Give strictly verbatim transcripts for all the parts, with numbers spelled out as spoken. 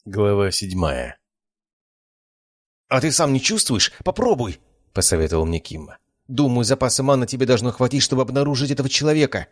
Глава седьмая. «А ты сам не чувствуешь? Попробуй!» — посоветовал мне Кимма. «Думаю, запаса маны тебе должно хватить, чтобы обнаружить этого человека».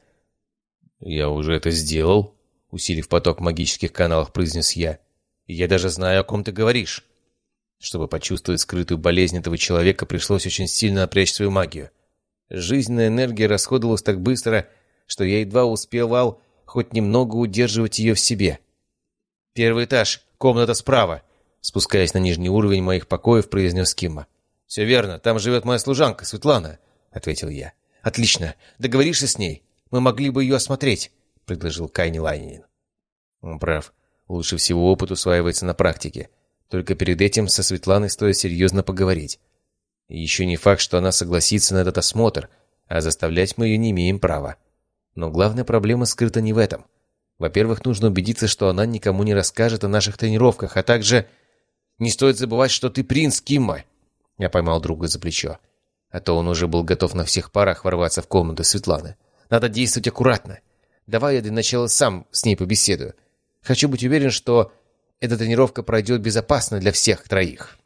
«Я уже это сделал», — усилив поток в магических каналах, произнес я. «И я даже знаю, о ком ты говоришь». Чтобы почувствовать скрытую болезнь этого человека, пришлось очень сильно напрячь свою магию. Жизненная энергия расходовалась так быстро, что я едва успевал хоть немного удерживать ее в себе. «Первый этаж, комната справа», — спускаясь на нижний уровень моих покоев, произнес Кимма. «Все верно, там живет моя служанка, Светлана», — ответил я. «Отлично, договоришься с ней? Мы могли бы ее осмотреть», — предложил Кайни Лайнин. Он прав, лучше всего опыт усваивается на практике. Только перед этим со Светланой стоит серьезно поговорить. И еще не факт, что она согласится на этот осмотр, а заставлять мы ее не имеем права. Но главная проблема скрыта не в этом. Во-первых, нужно убедиться, что она никому не расскажет о наших тренировках, а также... «Не стоит забывать, что ты принц, Кимма!» Я поймал друга за плечо. А то он уже был готов на всех парах ворваться в комнату Светланы. «Надо действовать аккуратно. Давай я для начала сам с ней побеседую. Хочу быть уверен, что эта тренировка пройдет безопасно для всех троих».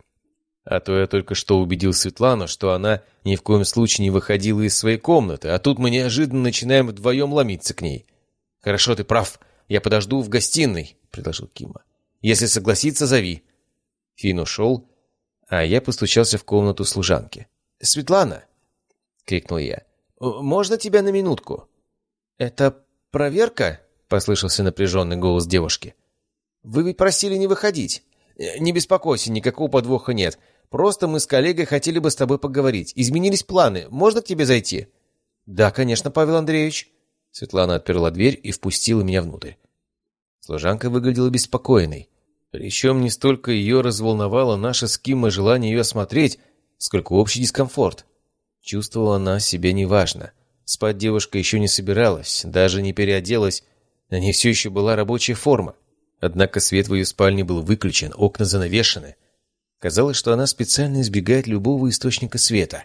А то я только что убедил Светлану, что она ни в коем случае не выходила из своей комнаты, а тут мы неожиданно начинаем вдвоем ломиться к ней. «Хорошо, ты прав. Я подожду в гостиной», — предложил Кимма. «Если согласится, зови». Финн ушел, а я постучался в комнату служанки. «Светлана!» — крикнул я. «Можно тебя на минутку?» «Это проверка?» — послышался напряженный голос девушки. «Вы ведь просили не выходить». «Не беспокойся, никакого подвоха нет. Просто мы с коллегой хотели бы с тобой поговорить. Изменились планы. Можно к тебе зайти?» «Да, конечно, Павел Андреевич». Светлана отперла дверь и впустила меня внутрь. Служанка выглядела беспокойной. Причем не столько ее разволновало наше с Киммой желание ее осмотреть, сколько общий дискомфорт. Чувствовала она себя неважно. Спать девушка еще не собиралась, даже не переоделась. На ней все еще была рабочая форма. Однако свет в ее спальне был выключен, окна занавешены. Казалось, что она специально избегает любого источника света.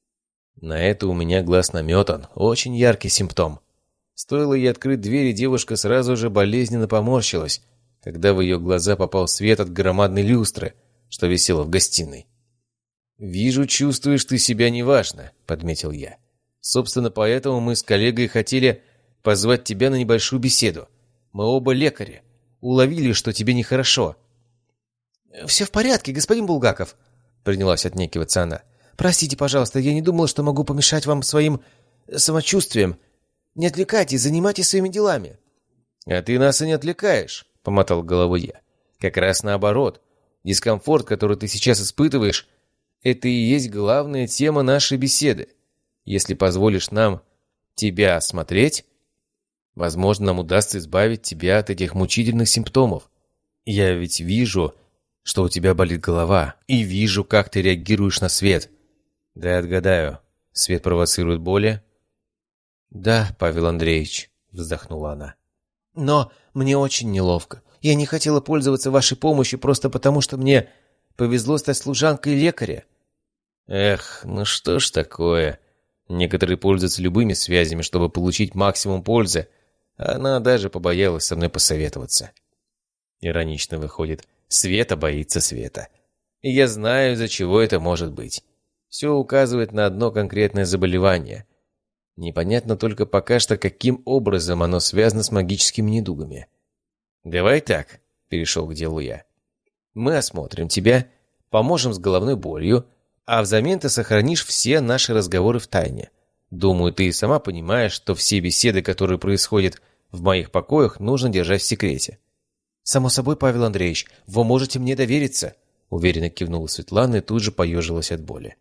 На это у меня глаз наметан, очень яркий симптом. Стоило ей открыть дверь, и девушка сразу же болезненно поморщилась, когда в ее глаза попал свет от громадной люстры, что висела в гостиной. «Вижу, чувствуешь ты себя неважно», — подметил я. «Собственно, поэтому мы с коллегой хотели позвать тебя на небольшую беседу. Мы оба лекари. Уловили, что тебе нехорошо». «Все в порядке, господин Булгаков», — принялась отнекиваться она. «Простите, пожалуйста, я не думала, что могу помешать вам своим самочувствием. Не отвлекайтесь, занимайтесь своими делами». «А ты нас и не отвлекаешь», — помотал головой я. «Как раз наоборот. Дискомфорт, который ты сейчас испытываешь, это и есть главная тема нашей беседы. Если позволишь нам тебя осмотреть, возможно, нам удастся избавить тебя от этих мучительных симптомов. Я ведь вижу, что у тебя болит голова, и вижу, как ты реагируешь на свет. Да, отгадаю, свет провоцирует боли?» «Да, Павел Андреевич», — вздохнула она. «Но мне очень неловко. Я не хотела пользоваться вашей помощью просто потому, что мне повезло стать служанкой лекаря». «Эх, ну что ж такое. Некоторые пользуются любыми связями, чтобы получить максимум пользы. Она даже побоялась со мной посоветоваться». Иронично выходит. Света боится света. И я знаю, из-за чего это может быть. Все указывает на одно конкретное заболевание. Непонятно только пока что, каким образом оно связано с магическими недугами. «Давай так», — перешел к делу я. «Мы осмотрим тебя, поможем с головной болью, а взамен ты сохранишь все наши разговоры в тайне. Думаю, ты и сама понимаешь, что все беседы, которые происходят в моих покоях, нужно держать в секрете». «Само собой, Павел Андреевич, вы можете мне довериться», — уверенно кивнула Светлана и тут же поежилась от боли.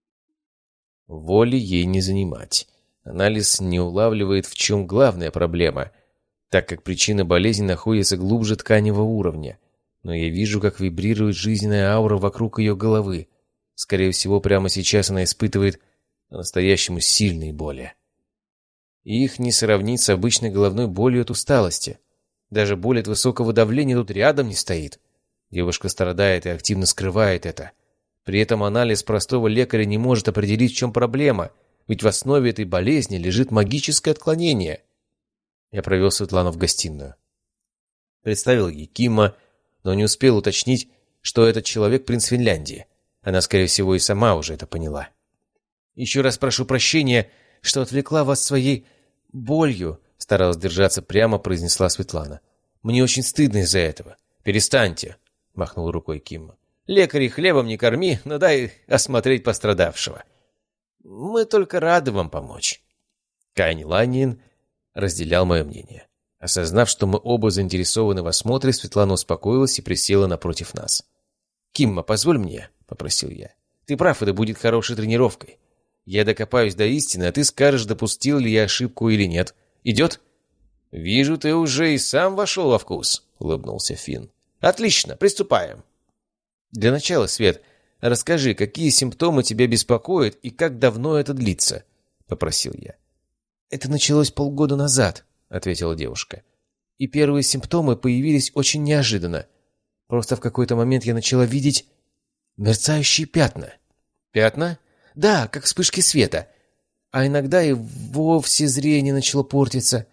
Воли ей не занимать. Анализ не улавливает, в чем главная проблема, так как причина болезни находится глубже тканевого уровня. Но я вижу, как вибрирует жизненная аура вокруг ее головы. Скорее всего, прямо сейчас она испытывает по-настоящему сильные боли. И их не сравнить с обычной головной болью от усталости. Даже боль от высокого давления тут рядом не стоит. Девушка страдает и активно скрывает это. При этом анализ простого лекаря не может определить, в чем проблема, ведь в основе этой болезни лежит магическое отклонение. Я провел Светлану в гостиную. Представил ей Кимма, но не успел уточнить, что этот человек принц Финляндии. Она, скорее всего, и сама уже это поняла. «Еще раз прошу прощения, что отвлекла вас своей болью», старалась держаться прямо, произнесла Светлана. «Мне очень стыдно из-за этого». «Перестаньте», — махнул рукой Кимма. «Лекарей хлебом не корми, но дай осмотреть пострадавшего. Мы только рады вам помочь». Кайни Ланнин разделял мое мнение. Осознав, что мы оба заинтересованы в осмотре, Светлана успокоилась и присела напротив нас. «Кимма, позволь мне», — попросил я. «Ты прав, это будет хорошей тренировкой. Я докопаюсь до истины, а ты скажешь, допустил ли я ошибку или нет. Идет?» «Вижу, ты уже и сам вошел во вкус», — улыбнулся Финн. «Отлично, приступаем». «Для начала, Свет, расскажи, какие симптомы тебя беспокоят и как давно это длится?» — попросил я. «Это началось полгода назад», — ответила девушка. «И первые симптомы появились очень неожиданно. Просто в какой-то момент я начала видеть мерцающие пятна». «Пятна?» «Да, как вспышки света. А иногда и вовсе зрение начало портиться.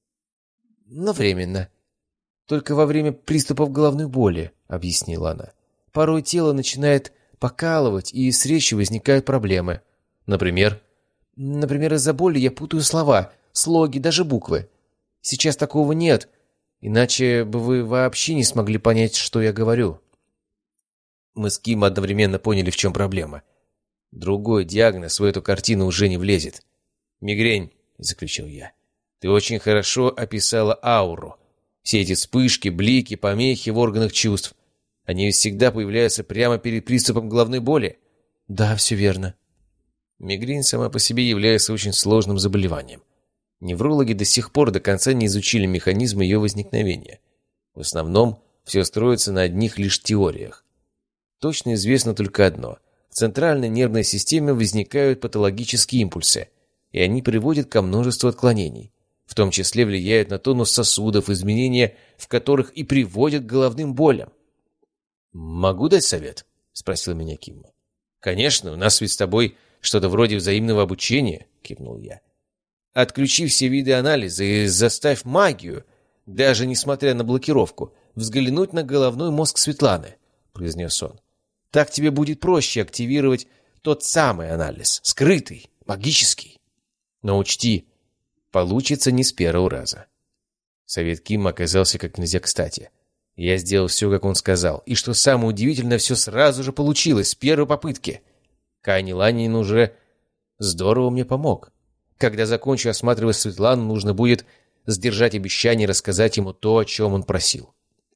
Но временно. Только во время приступов головной боли», — объяснила она. «Порой тело начинает покалывать, и с речью возникают проблемы. Например?» «Например, из-за боли я путаю слова, слоги, даже буквы. Сейчас такого нет, иначе бы вы вообще не смогли понять, что я говорю». Мы с Ким одновременно поняли, в чем проблема. Другой диагноз в эту картину уже не влезет. «Мигрень», — заключил я. «Ты очень хорошо описала ауру. Все эти вспышки, блики, помехи в органах чувств. Они ведь всегда появляются прямо перед приступом головной боли». «Да, все верно». Мигрень сама по себе является очень сложным заболеванием. Неврологи до сих пор до конца не изучили механизм ее возникновения. В основном все строится на одних лишь теориях. Точно известно только одно. В центральной нервной системе возникают патологические импульсы, и они приводят ко множеству отклонений. В том числе влияют на тонус сосудов, изменения в которых и приводят к головным болям. «Могу дать совет?» — спросил меня Кимма. «Конечно, у нас ведь с тобой что-то вроде взаимного обучения», — кивнул я. «Отключи все виды анализа и заставь магию, даже несмотря на блокировку, взглянуть на головной мозг Светланы», — произнес он. «Так тебе будет проще активировать тот самый анализ, скрытый, магический. Но учти, получится не с первого раза». Совет Кимма оказался как нельзя кстати. Я сделал все, как он сказал, и, что самое удивительное, все сразу же получилось, с первой попытки. Кайни Ланнин уже здорово мне помог. Когда закончу осматривать Светлану, нужно будет сдержать обещание рассказать ему то, о чем он просил.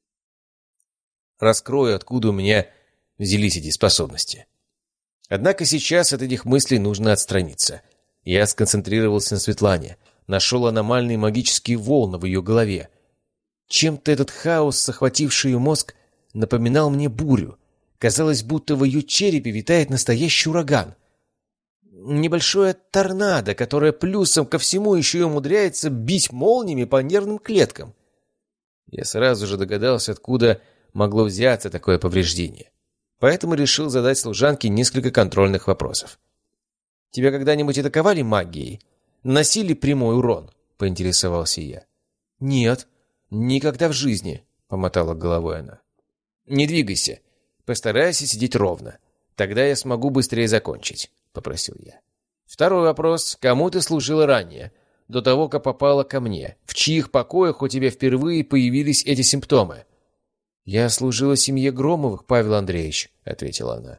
Раскрою, откуда у меня взялись эти способности. Однако сейчас от этих мыслей нужно отстраниться. Я сконцентрировался на Светлане, нашел аномальные магические волны в ее голове. Чем-то этот хаос, захвативший ее мозг, напоминал мне бурю. Казалось, будто в ее черепе витает настоящий ураган. Небольшое торнадо, которое плюсом ко всему еще и умудряется бить молниями по нервным клеткам. Я сразу же догадался, откуда могло взяться такое повреждение. Поэтому решил задать служанке несколько контрольных вопросов. «Тебя когда-нибудь атаковали магией? Наносили прямой урон?» — поинтересовался я. «Нет, никогда в жизни», — помотала головой она. «Не двигайся. Постарайся сидеть ровно. Тогда я смогу быстрее закончить», — попросил я. «Второй вопрос. Кому ты служила ранее, до того, как попала ко мне? В чьих покоях у тебя впервые появились эти симптомы?» «Я служила семье Громовых, Павел Андреевич», — ответила она.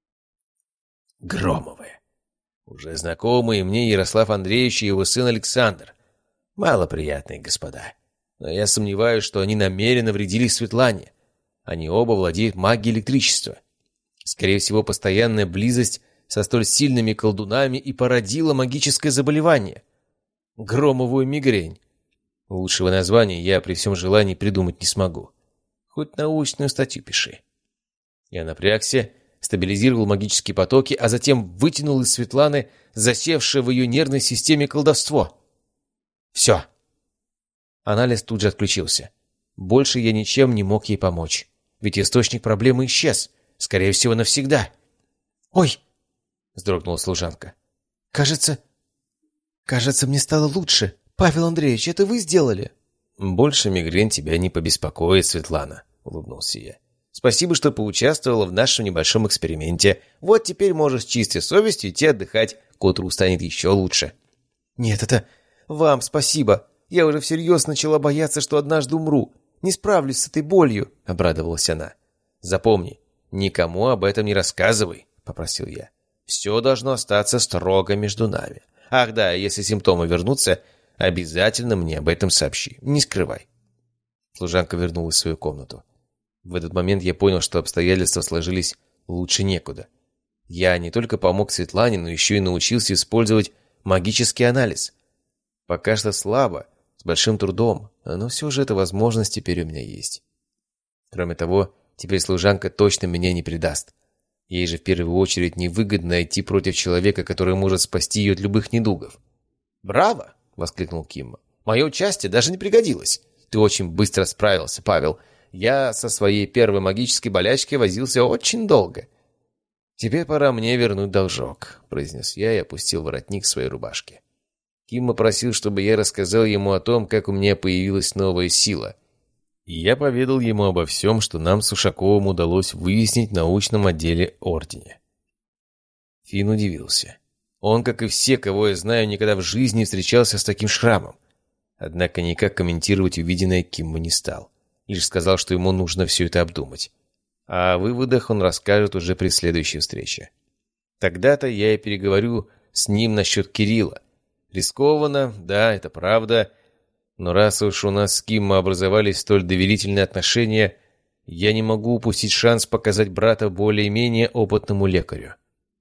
«Громовы. Уже знакомые мне Ярослав Андреевич и его сын Александр. Малоприятные господа. Но я сомневаюсь, что они намеренно вредили Светлане. Они оба владеют магией электричества. Скорее всего, постоянная близость со столь сильными колдунами и породила магическое заболевание. Громовую мигрень. Лучшего названия я при всем желании придумать не смогу. Хоть научную статью пиши». Я напрягся, стабилизировал магические потоки, а затем вытянул из Светланы засевшее в ее нервной системе колдовство. Все. Анализ тут же отключился. Больше я ничем не мог ей помочь. Ведь источник проблемы исчез. Скорее всего, навсегда. «Ой!» — вздрогнула служанка. «Кажется... Кажется, мне стало лучше. Павел Андреевич, это вы сделали?» «Больше мигрень тебя не побеспокоит, Светлана», — улыбнулся я. «Спасибо, что поучаствовала в нашем небольшом эксперименте. Вот теперь можешь с чистой совестью идти отдыхать. К утру станет еще лучше». «Нет, это вам спасибо. Я уже всерьез начала бояться, что однажды умру. Не справлюсь с этой болью», — обрадовалась она. «Запомни, никому об этом не рассказывай», — попросил я. «Все должно остаться строго между нами. Ах да, если симптомы вернутся, обязательно мне об этом сообщи. Не скрывай». Служанка вернулась в свою комнату. В этот момент я понял, что обстоятельства сложились лучше некуда. Я не только помог Светлане, но еще и научился использовать магический анализ. Пока что слабо, с большим трудом, но все же эта возможность теперь у меня есть. Кроме того, теперь служанка точно меня не предаст. Ей же в первую очередь невыгодно идти против человека, который может спасти ее от любых недугов. «Браво!» — воскликнул Кимма. «Мое участие даже не пригодилось. Ты очень быстро справился, Павел. Я со своей первой магической болячкой возился очень долго». «Теперь пора мне вернуть должок», — произнес я и опустил воротник своей рубашки. Кимма просил, чтобы я рассказал ему о том, как у меня появилась новая сила. И я поведал ему обо всем, что нам с Ушаковым удалось выяснить в научном отделе Ордене. Финн удивился. Он, как и все, кого я знаю, никогда в жизни не встречался с таким шрамом. Однако никак комментировать увиденное Кимма не стал. Лишь сказал, что ему нужно все это обдумать. А о выводах он расскажет уже при следующей встрече. Тогда-то я и переговорю с ним насчет Кирилла. Рискованно, да, это правда, но раз уж у нас с Киммо образовались столь доверительные отношения, я не могу упустить шанс показать брата более-менее опытному лекарю.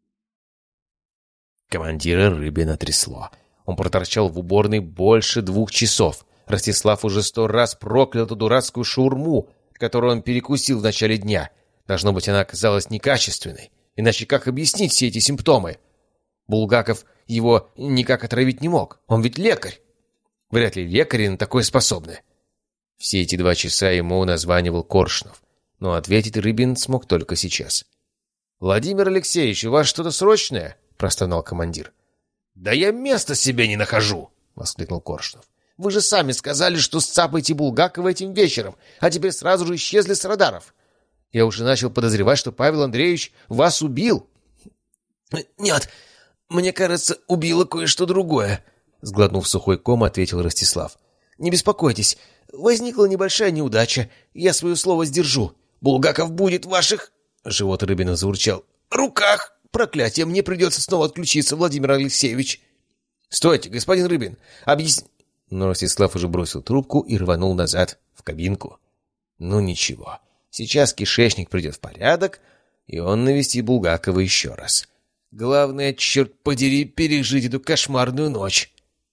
Командира Рыбина трясло. Он проторчал в уборной больше двух часов. Ростислав уже сто раз проклял эту дурацкую шаурму, которую он перекусил в начале дня. Должно быть, она оказалась некачественной. Иначе как объяснить все эти симптомы? Булгаков его никак отравить не мог. Он ведь лекарь. Вряд ли лекари на такое способны. Все эти два часа ему названивал Коршунов, но ответить Рыбин смог только сейчас. «Владимир Алексеевич, у вас что-то срочное?» — простонал командир. «Да я места себе не нахожу!» — воскликнул Коршунов. «Вы же сами сказали, что сцапаете Булгакова этим вечером, а теперь сразу же исчезли с радаров. Я уже начал подозревать, что Павел Андреевич вас убил». «Нет, мне кажется, убило кое-что другое», — сглотнув сухой ком, ответил Ростислав. «Не беспокойтесь, возникла небольшая неудача, я свое слово сдержу. Булгаков будет в ваших...» Живот Рыбина заурчал. «Руках! Проклятие, мне придется снова отключиться, Владимир Алексеевич!» «Стойте, господин Рыбин, объясни...» Но Ростислав уже бросил трубку и рванул назад, в кабинку. «Ну ничего, сейчас кишечник придет в порядок, и он навестит Булгакова еще раз. Главное, черт подери, пережить эту кошмарную ночь!»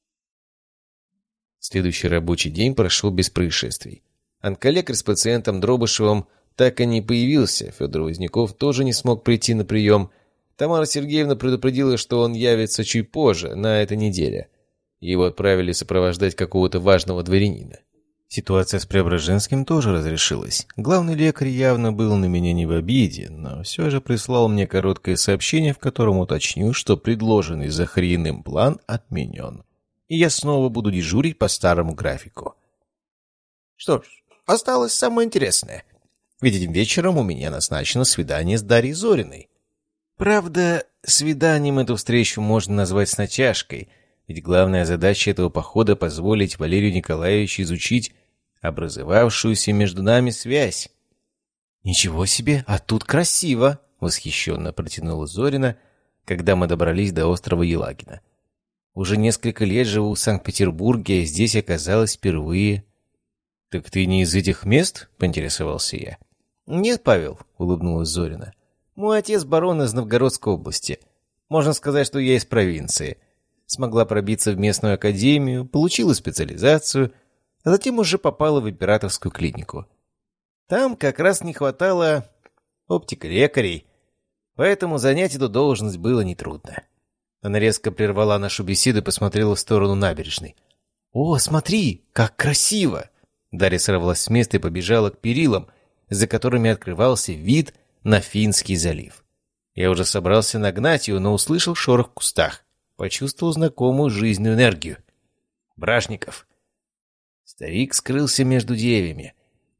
Следующий рабочий день прошел без происшествий. Онколекарь с пациентом Дробышевым так и не появился, Федор Возняков тоже не смог прийти на прием. Тамара Сергеевна предупредила, что он явится чуть позже, на этой неделе. Его отправили сопровождать какого-то важного дворянина. Ситуация с Преображенским тоже разрешилась. Главный лекарь явно был на меня не в обиде, но все же прислал мне короткое сообщение, в котором уточнил, что предложенный Захариным план отменен. И я снова буду дежурить по старому графику. Что ж, осталось самое интересное. Ведь этим вечером у меня назначено свидание с Дарьей Зориной. Правда, свиданием эту встречу можно назвать с натяжкой, ведь главная задача этого похода — позволить Валерию Николаевичу изучить образовавшуюся между нами связь. «Ничего себе, а тут красиво!» — восхищенно протянула Зорина, когда мы добрались до острова Елагина. «Уже несколько лет живу в Санкт-Петербурге, а здесь оказалась впервые». «Так ты не из этих мест?» — поинтересовался я. «Нет, Павел», — улыбнулась Зорина. «Мой отец барон из Новгородской области. Можно сказать, что я из провинции. Смогла пробиться в местную академию, получила специализацию, а затем уже попала в императорскую клинику. Там как раз не хватало оптик-лекарей, поэтому занять эту должность было нетрудно». Она резко прервала нашу беседу и посмотрела в сторону набережной. «О, смотри, как красиво!» Дарья сорвалась с места и побежала к перилам, за которыми открывался вид на Финский залив. Я уже собрался нагнать ее, но услышал шорох в кустах. Почувствовал знакомую жизненную энергию. «Брашников!» Старик скрылся между деревьями.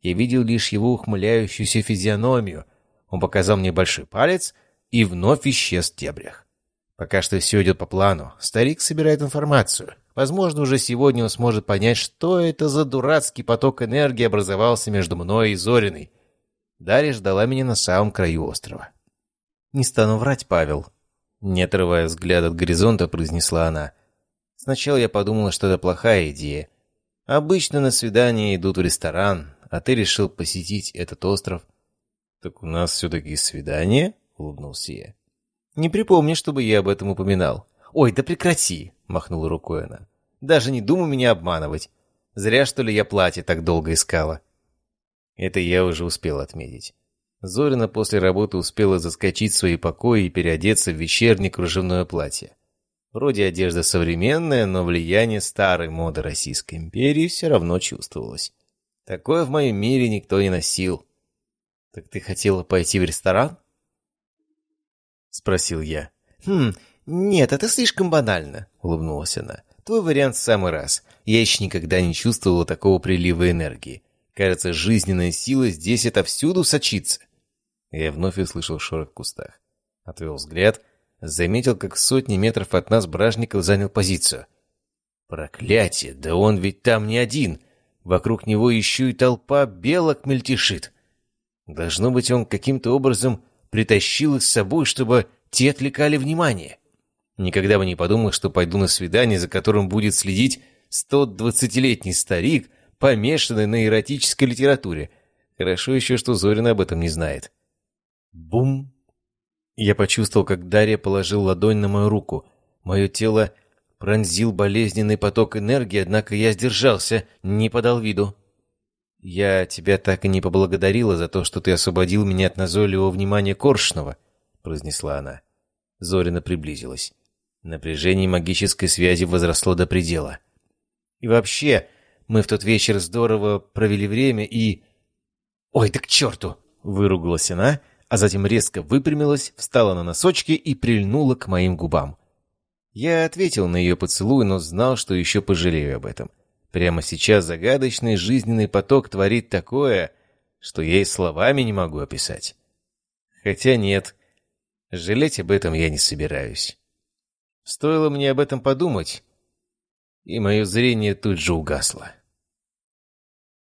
Я видел лишь его ухмыляющуюся физиономию. Он показал мне большой палец и вновь исчез в дебрях. Пока что все идет по плану. Старик собирает информацию. Возможно, уже сегодня он сможет понять, что это за дурацкий поток энергии образовался между мной и Зориной. Дарья ждала меня на самом краю острова. «Не стану врать, Павел», — не отрывая взгляд от горизонта, произнесла она. «Сначала я подумала, что это плохая идея. Обычно на свидание идут в ресторан, а ты решил посетить этот остров». «Так у нас все-таки свидание?» — улыбнулся я. «Не припомню, чтобы я об этом упоминал». «Ой, да прекрати!» — махнула рукой она. «Даже не думай меня обманывать. Зря, что ли, я платье так долго искала». Это я уже успел отметить. Зорина после работы успела заскочить в свои покои и переодеться в вечернее кружевное платье. Вроде одежда современная, но влияние старой моды Российской империи все равно чувствовалось. Такое в моем мире никто не носил. «Так ты хотела пойти в ресторан?» — спросил я. «Хм, нет, это слишком банально», — улыбнулась она. «Твой вариант в самый раз. Я еще никогда не чувствовала такого прилива энергии. Кажется, жизненная сила здесь отовсюду сочится». Я вновь услышал шорох в кустах. Отвел взгляд, заметил, как в сотни метров от нас Бражников занял позицию. «Проклятие! Да он ведь там не один! Вокруг него еще и толпа белок мельтешит! Должно быть, он каким-то образом притащил их с собой, чтобы те отвлекали внимание. Никогда бы не подумал, что пойду на свидание, за которым будет следить сто двадцатилетний старик, помешанный на эротической литературе. Хорошо еще, что Зорина об этом не знает». Бум! Я почувствовал, как Дарья положил ладонь на мою руку. Мое тело пронзил болезненный поток энергии, однако я сдержался, не подал виду. «Я тебя так и не поблагодарила за то, что ты освободил меня от назойливого внимания Коршунова», — произнесла она. Зорина приблизилась. Напряжение магической связи возросло до предела. «И вообще, мы в тот вечер здорово провели время и...» «Ой, да к черту!» — выругалась она, а затем резко выпрямилась, встала на носочки и прильнула к моим губам. Я ответил на ее поцелуй, но знал, что еще пожалею об этом. Прямо сейчас загадочный жизненный поток творит такое, что я и словами не могу описать. Хотя нет, жалеть об этом я не собираюсь. Стоило мне об этом подумать, и мое зрение тут же угасло.